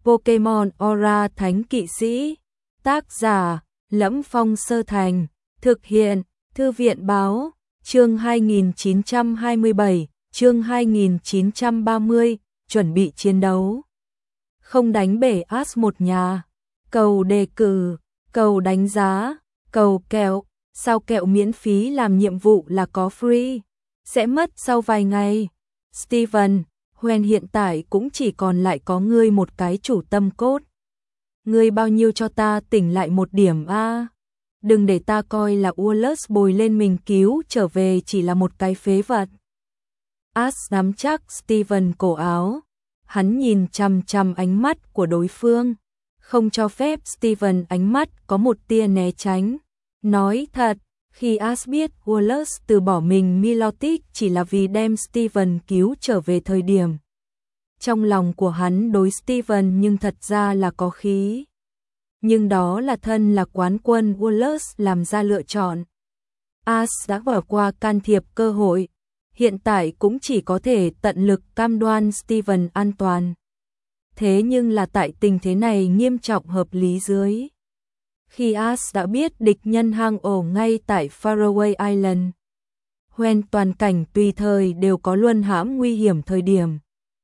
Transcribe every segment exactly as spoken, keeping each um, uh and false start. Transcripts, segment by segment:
Pokemon Aura Thánh Kỵ Sĩ. Tác giả: Lẫm Phong Sơ Thành. Thực hiện: Thư viện Báo. Chương hai nghìn chín trăm hai mươi bảy, chương hai nghìn chín trăm ba mươi, chuẩn bị chiến đấu. Không đánh bể Ash một nhà. Cầu đề cử, cầu đánh giá, cầu kẹo. Sao kẹo miễn phí làm nhiệm vụ là có free, sẽ mất sau vài ngày. Steven, Gwen hiện tại cũng chỉ còn lại có ngươi một cái chủ tâm cốt. Ngươi bao nhiêu cho ta tỉnh lại một điểm a? Đừng để ta coi là Wallace bồi lên mình cứu trở về chỉ là một cái phế vật. Ash nắm chắc Steven cổ áo. Hắn nhìn chằm chằm ánh mắt của đối phương, không cho phép Steven ánh mắt có một tia né tránh. Nói thật, khi Ash biết Wallace từ bỏ mình Milotic chỉ là vì đem Steven cứu trở về thời điểm, trong lòng của hắn đối Steven nhưng thật ra là có khí. Nhưng đó là thân là quán quân Wallace làm ra lựa chọn. Ash đã bỏ qua can thiệp cơ hội, hiện tại cũng chỉ có thể tận lực cam đoan Steven an toàn. Thế nhưng là tại tình thế này nghiêm trọng hợp lý dưới. Khi Ash đã biết địch nhân hang ổ ngay tại Faraway Island, Gwen toàn cảnh tùy thời đều có luân hãm nguy hiểm thời điểm.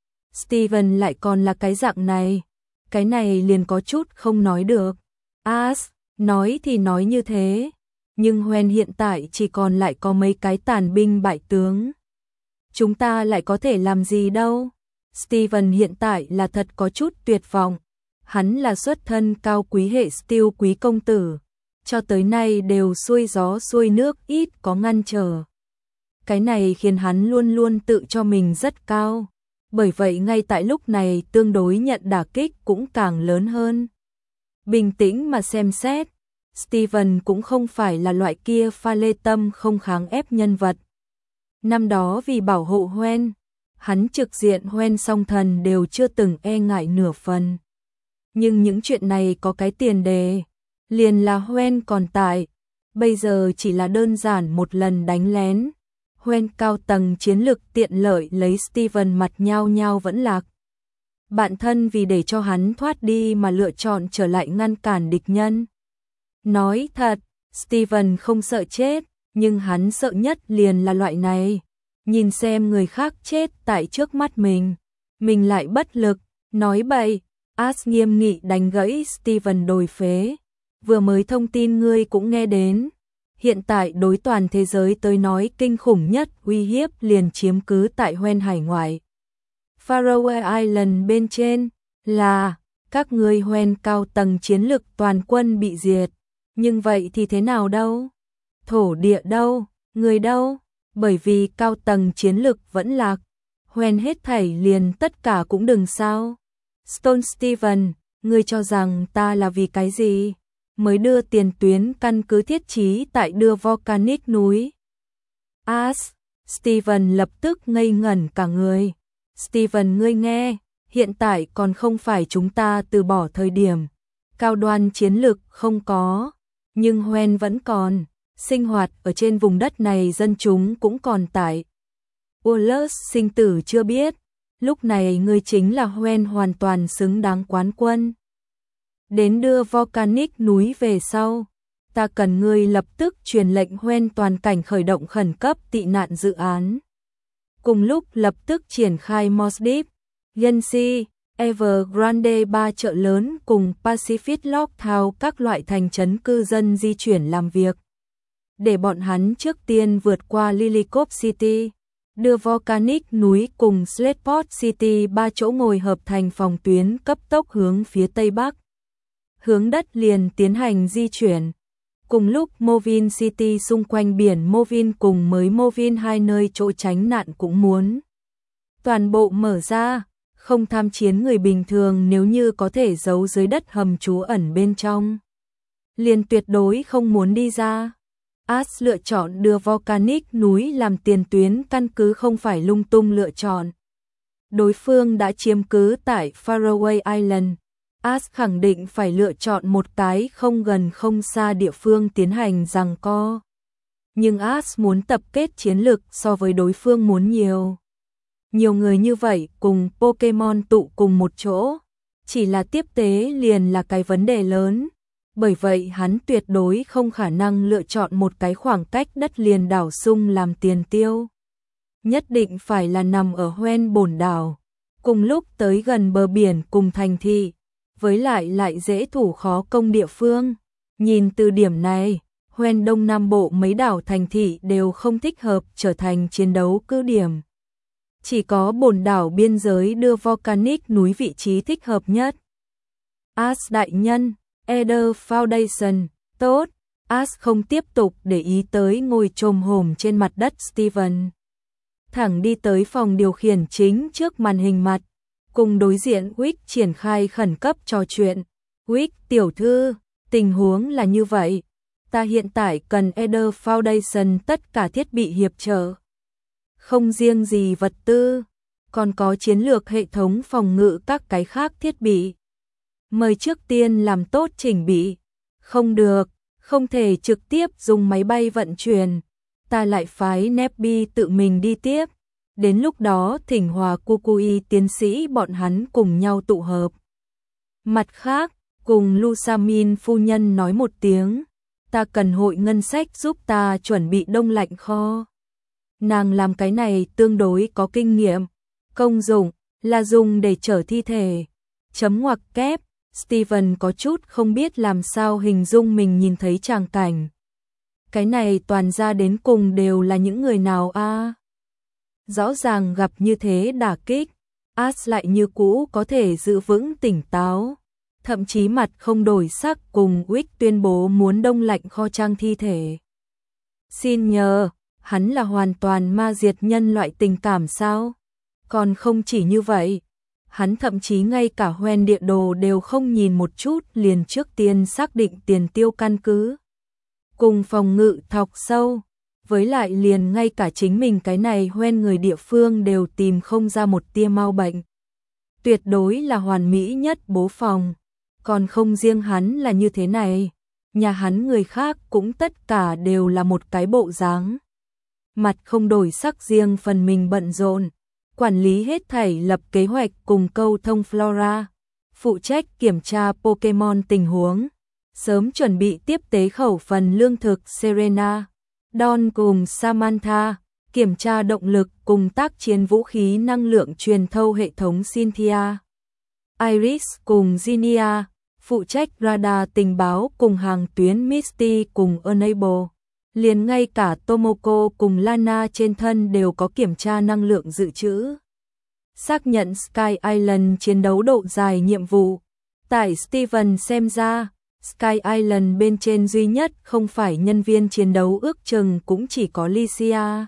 Steven lại còn là cái dạng này, cái này liền có chút không nói được. Ash, nói thì nói như thế, nhưng Gwen hiện tại chỉ còn lại có mấy cái tàn binh bại tướng. Chúng ta lại có thể làm gì đâu? Steven hiện tại là thật có chút tuyệt vọng. Hắn là xuất thân cao quý hệ Steel quý công tử, cho tới nay đều xuôi gió xuôi nước ít có ngăn trở. Cái này khiến hắn luôn luôn tự cho mình rất cao, bởi vậy ngay tại lúc này tương đối nhận đả kích cũng càng lớn hơn. Bình tĩnh mà xem xét, Steven cũng không phải là loại kia pha lê tâm không kháng ép nhân vật. Năm đó vì bảo hộ Gwen, hắn trực diện Gwen song thần đều chưa từng e ngại nửa phần. Nhưng những chuyện này có cái tiền đề, liền là Gwen còn tại, bây giờ chỉ là đơn giản một lần đánh lén. Gwen cao tầng chiến lực tiện lợi lấy Steven mặt nhao nhao vẫn lạc. Bạn thân vì để cho hắn thoát đi mà lựa chọn trở lại ngăn cản địch nhân. Nói thật, Steven không sợ chết, nhưng hắn sợ nhất liền là loại này. Nhìn xem người khác chết tại trước mắt mình, mình lại bất lực, nói bậy. Ash nghiêm nghị đánh gãy Steven đồi phế. Vừa mới thông tin ngươi cũng nghe đến. Hiện tại đối toàn thế giới tới nói kinh khủng nhất uy hiếp liền chiếm cứ tại Gwen hải ngoại. Faraway Island bên trên là các ngươi Gwen cao tầng chiến lực toàn quân bị diệt. Nhưng vậy thì thế nào đâu? Thổ địa đâu? Người đâu? Bởi vì cao tầng chiến lực vẫn lạc. Gwen hết thảy liền tất cả cũng đừng sao. Stone Steven, ngươi cho rằng ta là vì cái gì mới đưa tiền tuyến căn cứ thiết trí tại đưa Volcanic núi? Ash, Steven lập tức ngây ngẩn cả người. Steven, ngươi nghe, hiện tại còn không phải chúng ta từ bỏ thời điểm. Cao đoan chiến lực không có, nhưng Gwen vẫn còn, sinh hoạt ở trên vùng đất này dân chúng cũng còn tại. Wallace sinh tử chưa biết. Lúc này ngươi chính là Gwen hoàn toàn xứng đáng quán quân. Đến đưa Volcanic núi về sau, ta cần ngươi lập tức truyền lệnh Gwen toàn cảnh khởi động khẩn cấp tị nạn dự án. Cùng lúc lập tức triển khai Moss Deep, Yancy, Evergrande ba chợ lớn cùng Pacific Lockdown các loại thành trấn cư dân di chuyển làm việc. Để bọn hắn trước tiên vượt qua Lillicop City, đưa Volcanic núi cùng Slateport City ba chỗ ngồi hợp thành phòng tuyến cấp tốc hướng phía Tây Bắc. Hướng đất liền tiến hành di chuyển. Cùng lúc Movin City xung quanh biển Movin cùng mới Movin hai nơi chỗ tránh nạn cũng muốn toàn bộ mở ra, không tham chiến người bình thường nếu như có thể giấu dưới đất hầm trú ẩn bên trong. Liền tuyệt đối không muốn đi ra. Ash lựa chọn đưa Volcanic núi làm tiền tuyến căn cứ không phải lung tung lựa chọn. Đối phương đã chiếm cứ tại Faraway Island. Ash khẳng định phải lựa chọn một cái không gần không xa địa phương tiến hành giằng co. Nhưng Ash muốn tập kết chiến lực so với đối phương muốn nhiều. Nhiều người như vậy cùng Pokemon tụ cùng một chỗ, chỉ là tiếp tế liền là cái vấn đề lớn. Bởi vậy hắn tuyệt đối không khả năng lựa chọn một cái khoảng cách đất liền đảo sung làm tiền tiêu. Nhất định phải là nằm ở hoen bồn đảo, cùng lúc tới gần bờ biển cùng thành thị, với lại lại dễ thủ khó công địa phương. Nhìn từ điểm này, hoen Đông Nam Bộ mấy đảo thành thị đều không thích hợp trở thành chiến đấu cứ điểm. Chỉ có bồn đảo biên giới đưa volcanic núi vị trí thích hợp nhất. As đại nhân, Eder Foundation, tốt. As không tiếp tục để ý tới ngồi chồm hổm trên mặt đất Steven. Thẳng đi tới phòng điều khiển chính trước màn hình mặt, cùng đối diện Wick triển khai khẩn cấp trò chuyện. Wick tiểu thư, tình huống là như vậy. Ta hiện tại cần Eder Foundation tất cả thiết bị hiệp trợ. Không riêng gì vật tư, còn có chiến lược hệ thống phòng ngự các cái khác thiết bị. Mời trước tiên làm tốt chỉnh bị. Không được, không thể trực tiếp dùng máy bay vận chuyển. Ta lại phái Nebby tự mình đi tiếp. Đến lúc đó thỉnh Hòa Kukui tiến sĩ bọn hắn cùng nhau tụ hợp. Mặt khác, cùng Lusamin phu nhân nói một tiếng. Ta cần hội ngân sách giúp ta chuẩn bị đông lạnh kho. Nàng làm cái này tương đối có kinh nghiệm. Công dụng là dùng để chở thi thể. Chấm ngoặc kép. Steven có chút không biết làm sao hình dung mình nhìn thấy tràng cảnh. Cái này toàn ra đến cùng đều là những người nào a? À? Rõ ràng gặp như thế đả kích, As lại như cũ có thể giữ vững tỉnh táo. Thậm chí mặt không đổi sắc cùng Wick tuyên bố muốn đông lạnh kho trang thi thể. Xin nhờ, hắn là hoàn toàn ma diệt nhân loại tình cảm sao? Còn không chỉ như vậy, hắn thậm chí ngay cả hoen địa đồ đều không nhìn một chút liền trước tiên xác định tiền tiêu căn cứ. Cùng phòng ngự thọc sâu, với lại liền ngay cả chính mình cái này hoen người địa phương đều tìm không ra một tia mau bệnh. Tuyệt đối là hoàn mỹ nhất bố phòng. Còn không riêng hắn là như thế này, nhà hắn người khác cũng tất cả đều là một cái bộ dáng. Mặt không đổi sắc riêng phần mình bận rộn, quản lý hết thảy lập kế hoạch cùng câu thông Flora, phụ trách kiểm tra Pokemon tình huống, sớm chuẩn bị tiếp tế khẩu phần lương thực Serena, Don cùng Samantha, kiểm tra động lực cùng tác chiến vũ khí năng lượng truyền thâu hệ thống Cynthia, Iris cùng Zinnia, phụ trách radar tình báo cùng hàng tuyến Misty cùng Enable. Liền ngay cả Tomoko cùng Lana trên thân đều có kiểm tra năng lượng dự trữ. Xác nhận Sky Island chiến đấu độ dài nhiệm vụ. Tại Steven xem ra, Sky Island bên trên duy nhất không phải nhân viên chiến đấu ước chừng cũng chỉ có Licia,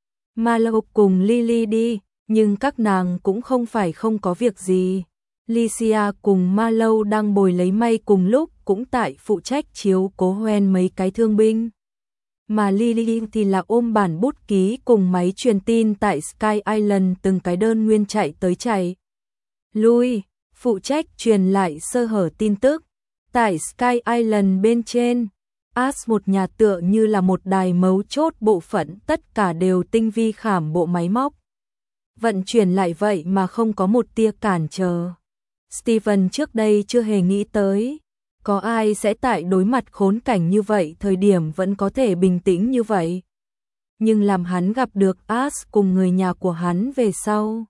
Malo cùng Lily đi, nhưng các nàng cũng không phải không có việc gì. Licia cùng Malo đang bồi lấy may cùng lúc cũng tại phụ trách chiếu cố hoen mấy cái thương binh. Mà Lily thì là ôm bản bút ký cùng máy truyền tin tại Sky Island từng cái đơn nguyên chạy tới chạy lui, phụ trách truyền lại sơ hở tin tức. Tại Sky Island bên trên, As một nhà tựa như là một đài mấu chốt bộ phận tất cả đều tinh vi khảm bộ máy móc. Vận chuyển lại vậy mà không có một tia cản trở. Steven trước đây chưa hề nghĩ tới. Có ai sẽ tại đối mặt khốn cảnh như vậy thời điểm vẫn có thể bình tĩnh như vậy. Nhưng làm hắn gặp được As cùng người nhà của hắn về sau.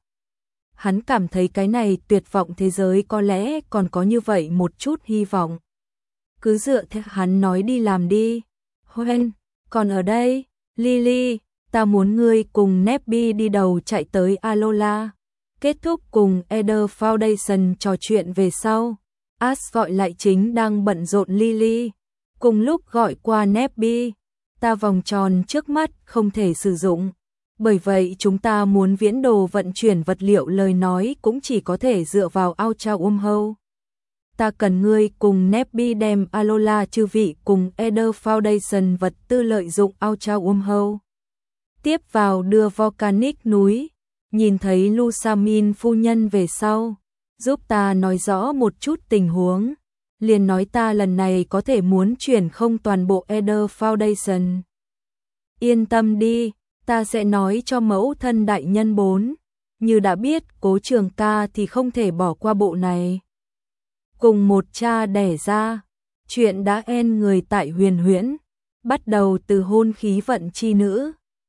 Hắn cảm thấy cái này tuyệt vọng thế giới có lẽ còn có như vậy một chút hy vọng. Cứ dựa theo hắn nói đi làm đi. Hoen, còn ở đây, Lily, ta muốn ngươi cùng Nebby đi đầu chạy tới Alola. Kết thúc cùng Eder Foundation trò chuyện về sau. As gọi lại chính đang bận rộn Lily, cùng lúc gọi qua Nebby, ta vòng tròn trước mắt không thể sử dụng, bởi vậy chúng ta muốn viễn đồ vận chuyển vật liệu lời nói cũng chỉ có thể dựa vào Ultra Wormhole. Ta cần ngươi cùng Nebby đem Alola chư vị cùng Eder Foundation vật tư lợi dụng Ultra Wormhole. Tiếp vào đưa Volcanic núi, nhìn thấy Lusamin phu nhân về sau. Giúp ta nói rõ một chút tình huống, liền nói ta lần này có thể muốn chuyển không toàn bộ Eder Foundation. Yên tâm đi, ta sẽ nói cho mẫu thân đại nhân bốn. Như đã biết, Cố Trường ca thì không thể bỏ qua bộ này. cùng một cha đẻ ra. Chuyện đã en người tại Huyền Huyễn, bắt đầu từ hôn khí vận chi nữ,